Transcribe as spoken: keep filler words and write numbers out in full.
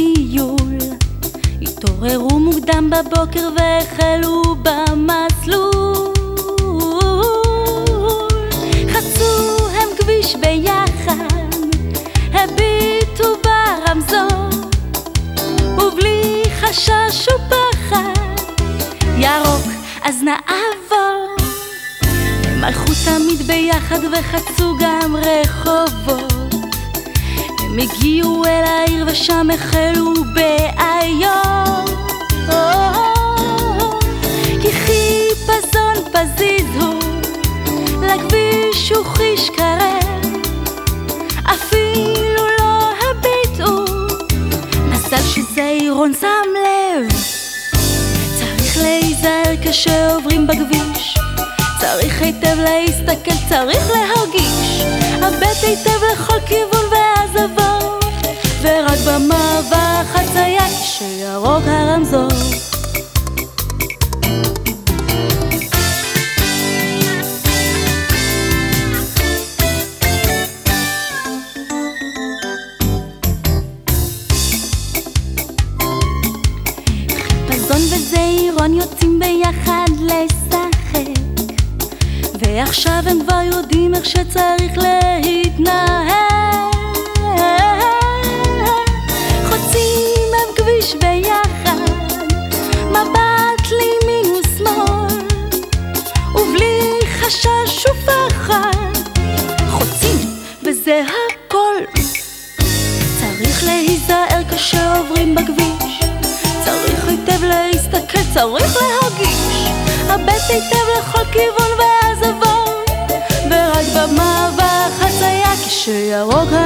לטיול, התעוררו מוקדם בבוקר והחלו במסלול. חצו הם כביש ביחד, הביטו ברמזור, ובלי חשש ופחד, ירוק אז נעבור. הם הלכו תמיד ביחד וחצו גם רחובות, הם הגיעו אל העיר ושם החלו בעיות. כי חיפזון פזיז הוא, לכביש הוא חיש קרב, אפילו לא הביטו, מזל שזעירון שם לב. צריך להיזהר כשעוברים בכביש, צריך היטב להסתכל, צריך להרגיש, הבט היטב לכל כיוון ואז עבור, ורק במעבר חצייה כשירוק הרמזור. חיפזון וזעירון יוצאים ביחד לשחק, ועכשיו הם כבר יודעים איך שצריך להתנהג. חוצים הם כביש ביחד, מבט לימין ושמאל, ובלי חשש ופחד חוצים וזה הכל. צריך להיזהר כשעוברים בכביש, צריך היטב להסתכל, צריך להרגיש, הבט היטב לכל כיוון ואז עבור, ורק במעבר חצייה כשירוק